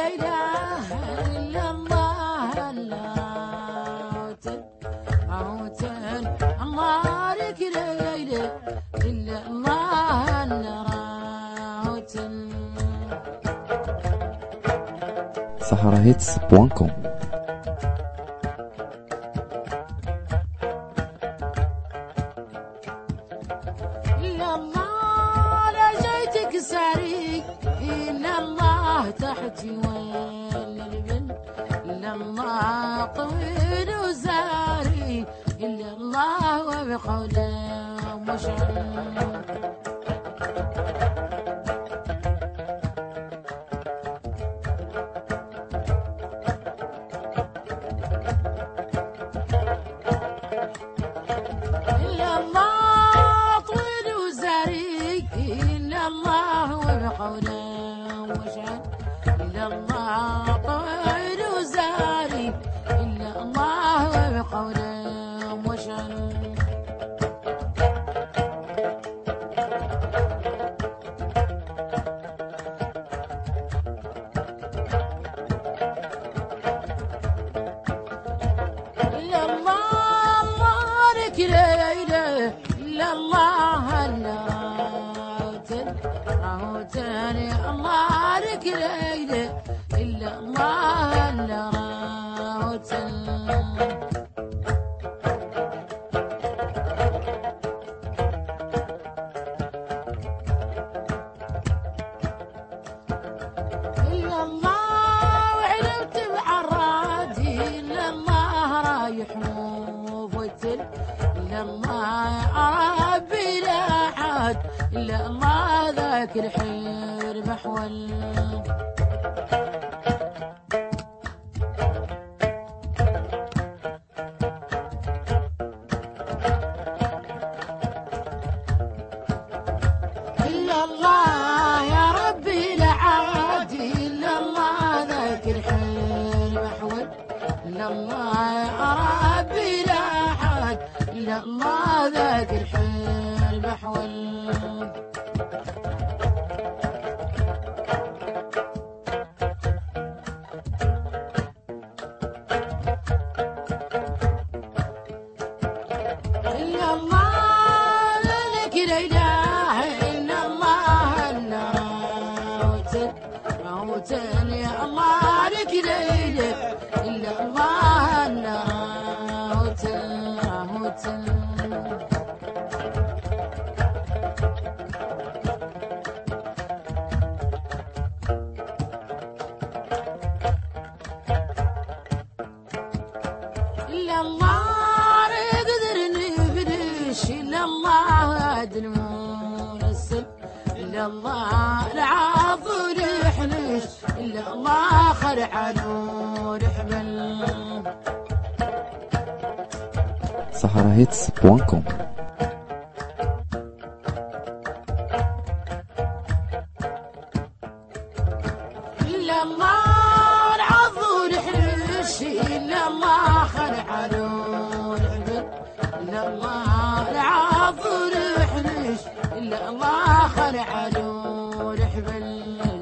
إله إلا الله اللاوتن عوتن الله لك لا إله إلا الله الراوتن saharahits.com. إلا الله لجيتك ساري إلا الله تحتي ولا البن إلا الله طويل وزاري إلا الله وبقوله مشعر إلا الله طويل وزاري إلا الله وبقوله مشعر إلا الله طويل وزاري إلا الله وبقوله مشعر إلا الله مالك لا إله إلا الله اللاوتن راوتن الله لك لا إله إلا الله اللاوتن إلا الله وعلمت بعرادي إلا الله رايح موفتل إلا الله ربي لا أحد إلا الله ذاك الحير محول إلا الله يا ربي لا عادي إلا الله ذاك الحيل محول إلا الله يا ربي لا أحد إلا الله ذاك الحيل محول إلا الله لك لا إله إلا الله اللاوتن راوتن يا الله لك لا إله إلا الله اللاوتن راوتن إلا الله يقدر نفدش إلا الله عدل منسل إلا الله العاطل يحنش إلا الله خلع نور حبل saharahits.com. إلا الله العضل يحنش إلا الله خلع نور حبل إلا الله العضل يحنش إلا الله خلع نور حبل